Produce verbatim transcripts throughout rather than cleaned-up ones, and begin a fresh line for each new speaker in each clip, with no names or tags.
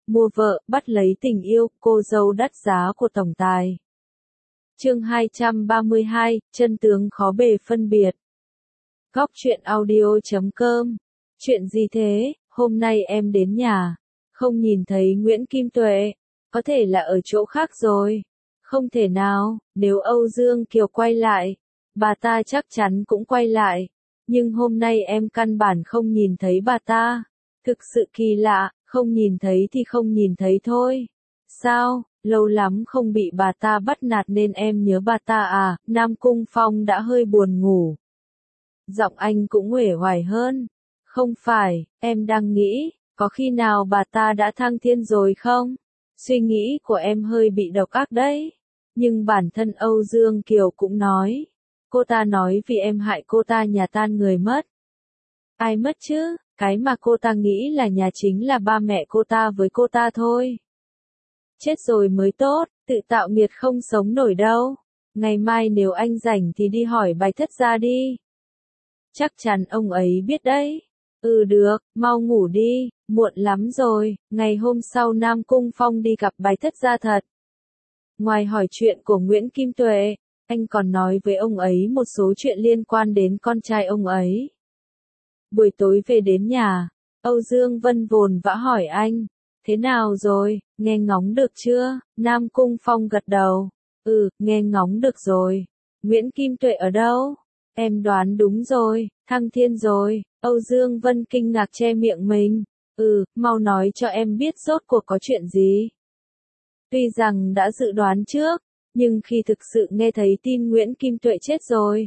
mua vợ, bắt lấy tình yêu, cô dâu đắt giá của tổng tài. Chương hai trăm ba mươi hai, chân tướng khó bề phân biệt. Góc truyện audio chấm com. Chuyện gì thế, hôm nay em đến nhà, không nhìn thấy Nguyễn Kim Tuệ, có thể là ở chỗ khác rồi. Không thể nào, nếu Âu Dương Kiều quay lại, bà ta chắc chắn cũng quay lại. Nhưng hôm nay em căn bản không nhìn thấy bà ta. Thực sự kỳ lạ, không nhìn thấy thì không nhìn thấy thôi. Sao, lâu lắm không bị bà ta bắt nạt nên em nhớ bà ta à? Nam Cung Phong đã hơi buồn ngủ. Giọng anh cũng uể oải hơn. Không phải, em đang nghĩ, có khi nào bà ta đã thăng thiên rồi không? Suy nghĩ của em hơi bị độc ác đấy. Nhưng bản thân Âu Dương Kiều cũng nói. Cô ta nói vì em hại cô ta nhà tan người mất. Ai mất chứ? Cái mà cô ta nghĩ là nhà chính là ba mẹ cô ta với cô ta thôi. Chết rồi mới tốt, tự tạo nghiệt không sống nổi đâu. Ngày mai nếu anh rảnh thì đi hỏi Bạch Thất gia đi. Chắc chắn ông ấy biết đấy. Ừ được, mau ngủ đi, muộn lắm rồi. Ngày hôm sau Nam Cung Phong đi gặp Bạch Thất gia thật. Ngoài hỏi chuyện của Nguyễn Kim Tuệ, anh còn nói với ông ấy một số chuyện liên quan đến con trai ông ấy. Buổi tối về đến nhà, Âu Dương Vân vồn vã hỏi anh, thế nào rồi, nghe ngóng được chưa? Nam Cung Phong gật đầu, ừ, nghe ngóng được rồi. Nguyễn Kim Tuệ ở đâu? Em đoán đúng rồi, thăng thiên rồi. Âu Dương Vân kinh ngạc che miệng mình, ừ, mau nói cho em biết rốt cuộc có chuyện gì. Tuy rằng đã dự đoán trước, nhưng khi thực sự nghe thấy tin Nguyễn Kim Tuệ chết rồi,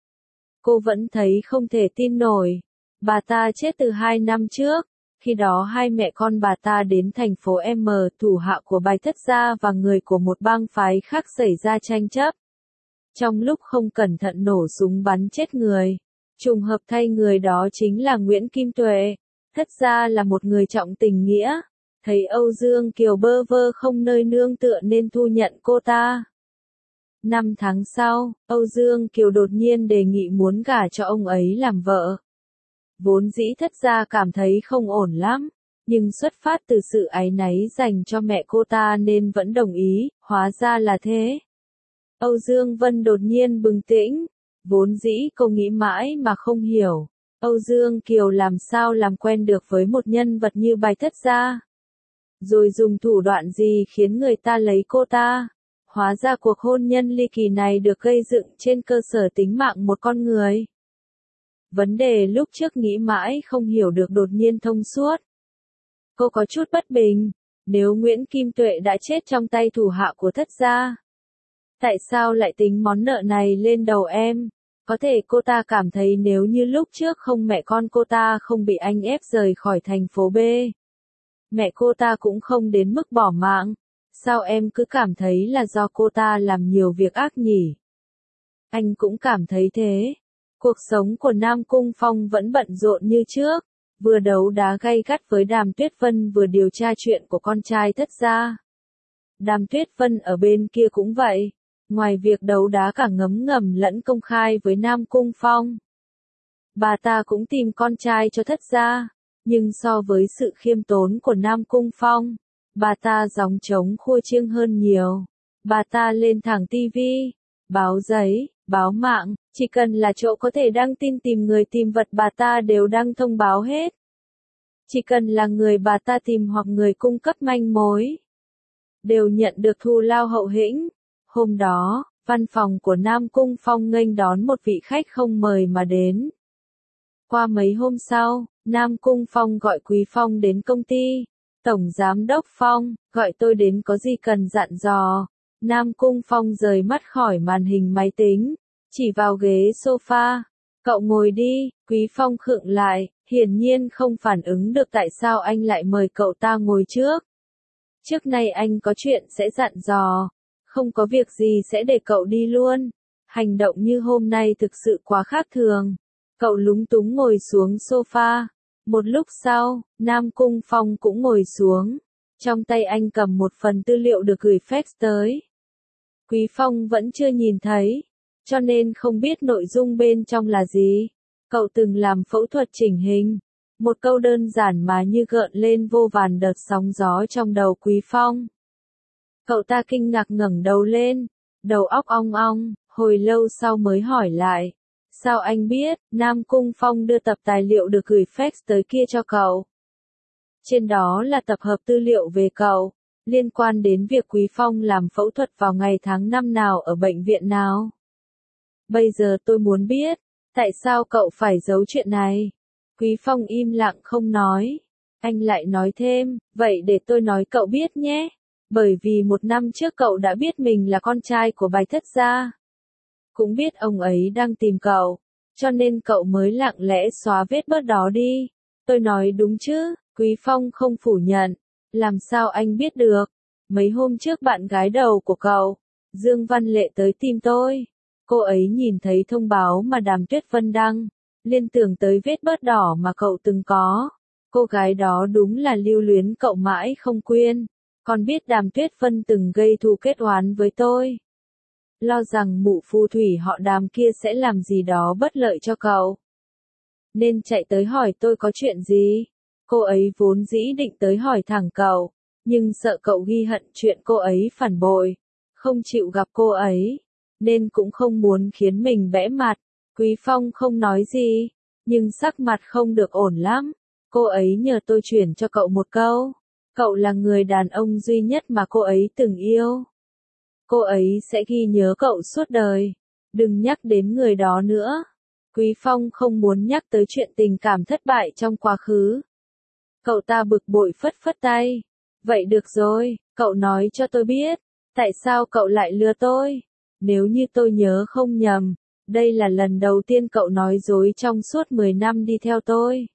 cô vẫn thấy không thể tin nổi. Bà ta chết từ hai năm trước, khi đó hai mẹ con bà ta đến thành phố M, thủ hạ của Bạch Thất gia và người của một bang phái khác xảy ra tranh chấp. Trong lúc không cẩn thận nổ súng bắn chết người, trùng hợp thay người đó chính là Nguyễn Kim Tuệ. Thất gia là một người trọng tình nghĩa, thấy Âu Dương Kiều bơ vơ không nơi nương tựa nên thu nhận cô ta. Năm tháng sau, Âu Dương Kiều đột nhiên đề nghị muốn gả cho ông ấy làm vợ. Vốn dĩ Thất gia cảm thấy không ổn lắm, nhưng xuất phát từ sự áy náy dành cho mẹ cô ta nên vẫn đồng ý, hóa ra là thế. Âu Dương Vân đột nhiên bừng tỉnh, vốn dĩ cô nghĩ mãi mà không hiểu, Âu Dương Kiều làm sao làm quen được với một nhân vật như Bạch Thất gia. Rồi dùng thủ đoạn gì khiến người ta lấy cô ta. Hóa ra cuộc hôn nhân ly kỳ này được gây dựng trên cơ sở tính mạng một con người. Vấn đề lúc trước nghĩ mãi không hiểu được đột nhiên thông suốt. Cô có chút bất bình, nếu Nguyễn Kim Tuệ đã chết trong tay thủ hạ của Thất gia, tại sao lại tính món nợ này lên đầu em? Có thể cô ta cảm thấy nếu như lúc trước không mẹ con cô ta không bị anh ép rời khỏi thành phố B, mẹ cô ta cũng không đến mức bỏ mạng. Sao em cứ cảm thấy là do cô ta làm nhiều việc ác nhỉ? Anh cũng cảm thấy thế. Cuộc sống của Nam Cung Phong vẫn bận rộn như trước, vừa đấu đá gay gắt với Đàm Tuyết Vân vừa điều tra chuyện của con trai Thất gia. Đàm Tuyết Vân ở bên kia cũng vậy, ngoài việc đấu đá cả ngấm ngầm lẫn công khai với Nam Cung Phong, bà ta cũng tìm con trai cho Thất gia, nhưng so với sự khiêm tốn của Nam Cung Phong, bà ta gióng trống khua chiêng hơn nhiều. Bà ta lên thẳng ti vi, báo giấy, báo mạng, chỉ cần là chỗ có thể đăng tin tìm người tìm vật bà ta đều đăng thông báo hết. Chỉ cần là người bà ta tìm hoặc người cung cấp manh mối, đều nhận được thù lao hậu hĩnh. Hôm đó, văn phòng của Nam Cung Phong nghênh đón một vị khách không mời mà đến. Qua mấy hôm sau, Nam Cung Phong gọi Quý Phong đến công ty. Tổng Giám đốc Phong, gọi tôi đến có gì cần dặn dò. Nam Cung Phong rời mắt khỏi màn hình máy tính, chỉ vào ghế sofa. Cậu ngồi đi. Quý Phong khựng lại, hiển nhiên không phản ứng được tại sao anh lại mời cậu ta ngồi trước. Trước nay anh có chuyện sẽ dặn dò, không có việc gì sẽ để cậu đi luôn. Hành động như hôm nay thực sự quá khác thường. Cậu lúng túng ngồi xuống sofa. Một lúc sau, Nam Cung Phong cũng ngồi xuống. Trong tay anh cầm một phần tư liệu được gửi fax tới. Quý Phong vẫn chưa nhìn thấy, cho nên không biết nội dung bên trong là gì. Cậu từng làm phẫu thuật chỉnh hình. Một câu đơn giản mà như gợn lên vô vàn đợt sóng gió trong đầu Quý Phong. Cậu ta kinh ngạc ngẩng đầu lên, đầu óc ong ong, hồi lâu sau mới hỏi lại. Sao anh biết, Nam Cung Phong đưa tập tài liệu được gửi fax tới kia cho cậu? Trên đó là tập hợp tư liệu về cậu, liên quan đến việc Quý Phong làm phẫu thuật vào ngày tháng năm nào ở bệnh viện nào. Bây giờ tôi muốn biết, tại sao cậu phải giấu chuyện này? Quý Phong im lặng không nói. Anh lại nói thêm, vậy để tôi nói cậu biết nhé. Bởi vì một năm trước cậu đã biết mình là con trai của Bạch Thất gia. Cũng biết ông ấy đang tìm cậu, cho nên cậu mới lặng lẽ xóa vết bớt đó đi. Tôi nói đúng chứ? Quý Phong không phủ nhận. Làm sao anh biết được? Mấy hôm trước bạn gái đầu của cậu, Dương Văn Lệ tới tìm tôi. Cô ấy nhìn thấy thông báo mà Đàm Tuyết Vân đăng, liên tưởng tới vết bớt đỏ mà cậu từng có. Cô gái đó đúng là lưu luyến cậu mãi không quên. Còn biết Đàm Tuyết Vân từng gây thù kết oán với tôi. Lo rằng mụ phù thủy họ Đàm kia sẽ làm gì đó bất lợi cho cậu. Nên chạy tới hỏi tôi có chuyện gì. Cô ấy vốn dĩ định tới hỏi thẳng cậu, nhưng sợ cậu ghi hận chuyện cô ấy phản bội, không chịu gặp cô ấy, nên cũng không muốn khiến mình bẽ mặt. Quý Phong không nói gì, nhưng sắc mặt không được ổn lắm. Cô ấy nhờ tôi chuyển cho cậu một câu. Cậu là người đàn ông duy nhất mà cô ấy từng yêu. Cô ấy sẽ ghi nhớ cậu suốt đời. Đừng nhắc đến người đó nữa. Quý Phong không muốn nhắc tới chuyện tình cảm thất bại trong quá khứ. Cậu ta bực bội phất phất tay. Vậy được rồi, cậu nói cho tôi biết. Tại sao cậu lại lừa tôi? Nếu như tôi nhớ không nhầm, đây là lần đầu tiên cậu nói dối trong suốt mười năm đi theo tôi.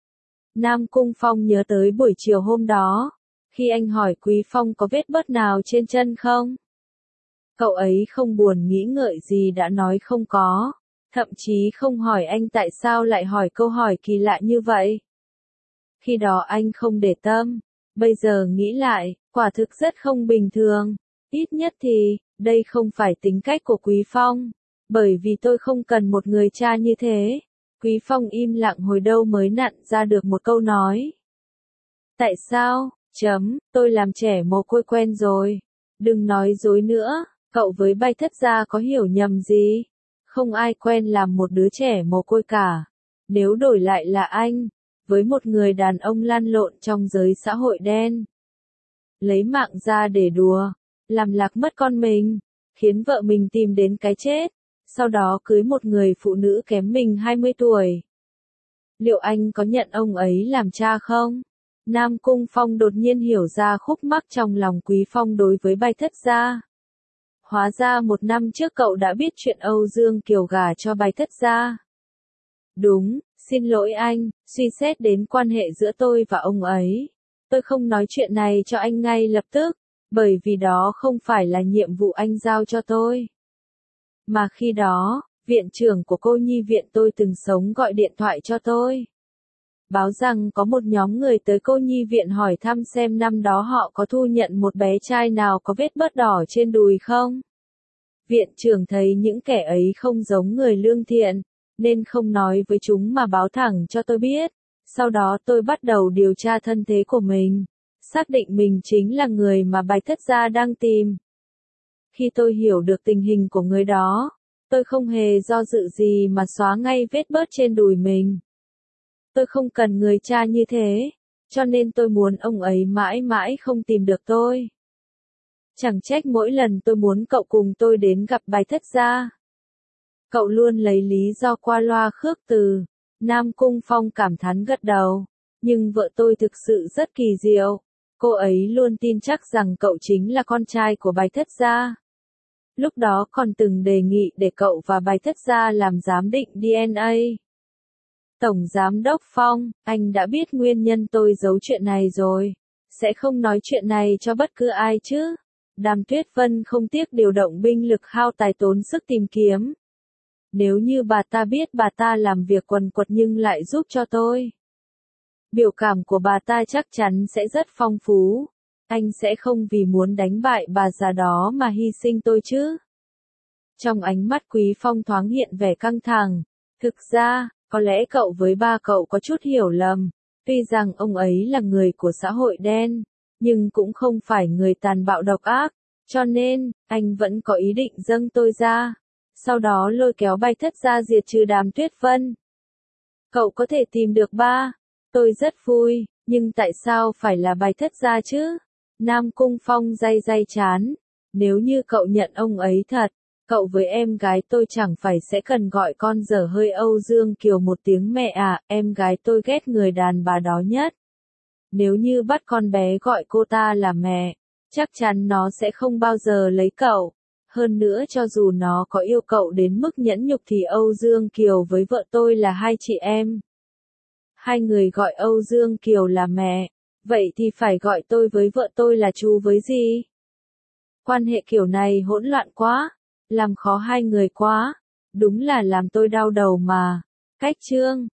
Nam Cung Phong nhớ tới buổi chiều hôm đó, khi anh hỏi Quý Phong có vết bớt nào trên chân không? Cậu ấy không buồn nghĩ ngợi gì đã nói không có, thậm chí không hỏi anh tại sao lại hỏi câu hỏi kỳ lạ như vậy. Khi đó anh không để tâm, bây giờ nghĩ lại, quả thực rất không bình thường, ít nhất thì, đây không phải tính cách của Quý Phong, bởi vì tôi không cần một người cha như thế. Quý Phong im lặng hồi đâu mới nặn ra được một câu nói. Tại sao, chấm, tôi làm trẻ mồ côi quen rồi. Đừng nói dối nữa, cậu với Bạch Thất gia có hiểu nhầm gì? Không ai quen làm một đứa trẻ mồ côi cả. Nếu đổi lại là anh, với một người đàn ông lăn lộn trong giới xã hội đen, lấy mạng ra để đùa, làm lạc mất con mình, khiến vợ mình tìm đến cái chết, sau đó cưới một người phụ nữ kém mình hai mươi tuổi. Liệu anh có nhận ông ấy làm cha không? Nam Cung Phong đột nhiên hiểu ra khúc mắc trong lòng Quý Phong đối với Bạch Thất gia. Hóa ra một năm trước cậu đã biết chuyện Âu Dương Kiều gả cho Bạch Thất gia. Đúng, xin lỗi anh, suy xét đến quan hệ giữa tôi và ông ấy. Tôi không nói chuyện này cho anh ngay lập tức, bởi vì đó không phải là nhiệm vụ anh giao cho tôi. Mà khi đó, viện trưởng của cô nhi viện tôi từng sống gọi điện thoại cho tôi. Báo rằng có một nhóm người tới cô nhi viện hỏi thăm xem năm đó họ có thu nhận một bé trai nào có vết bớt đỏ trên đùi không. Viện trưởng thấy những kẻ ấy không giống người lương thiện, nên không nói với chúng mà báo thẳng cho tôi biết. Sau đó tôi bắt đầu điều tra thân thế của mình, xác định mình chính là người mà Bạch Thất gia đang tìm. Khi tôi hiểu được tình hình của người đó, tôi không hề do dự gì mà xóa ngay vết bớt trên đùi mình. Tôi không cần người cha như thế, cho nên tôi muốn ông ấy mãi mãi không tìm được tôi. Chẳng trách mỗi lần tôi muốn cậu cùng tôi đến gặp Bạch Thất gia, cậu luôn lấy lý do qua loa khước từ. Nam Cung Phong cảm thán gật đầu. Nhưng vợ tôi thực sự rất kỳ diệu. Cô ấy luôn tin chắc rằng cậu chính là con trai của Bạch Thất gia. Lúc đó còn từng đề nghị để cậu và Bạch Thất gia làm giám định đê en a. Tổng Giám đốc Phong, anh đã biết nguyên nhân tôi giấu chuyện này rồi. Sẽ không nói chuyện này cho bất cứ ai chứ. Đàm Tuyết Vân không tiếc điều động binh lực hao tài tốn sức tìm kiếm. Nếu như bà ta biết bà ta làm việc quần quật nhưng lại giúp cho tôi, biểu cảm của bà ta chắc chắn sẽ rất phong phú. Anh sẽ không vì muốn đánh bại bà già đó mà hy sinh tôi chứ? Trong ánh mắt Quý Phong thoáng hiện vẻ căng thẳng. Thực ra, có lẽ cậu với ba cậu có chút hiểu lầm. Tuy rằng ông ấy là người của xã hội đen, nhưng cũng không phải người tàn bạo độc ác, cho nên, anh vẫn có ý định dâng tôi ra. Sau đó lôi kéo Bạch Thất ra diệt trừ Đàm Tuyết Vân. Cậu có thể tìm được ba. Tôi rất vui, nhưng tại sao phải là Bạch Thất gia chứ? Nam Cung Phong day day chán. Nếu như cậu nhận ông ấy thật, cậu với em gái tôi chẳng phải sẽ cần gọi con dở hơi Âu Dương Kiều một tiếng mẹ à, em gái tôi ghét người đàn bà đó nhất. Nếu như bắt con bé gọi cô ta là mẹ, chắc chắn nó sẽ không bao giờ lấy cậu. Hơn nữa cho dù nó có yêu cậu đến mức nhẫn nhục thì Âu Dương Kiều với vợ tôi là hai chị em. Hai người gọi Âu Dương Kiều là mẹ, vậy thì phải gọi tôi với vợ tôi là chú với gì? Quan hệ kiểu này hỗn loạn quá, làm khó hai người quá, đúng là làm tôi đau đầu mà. Cách chương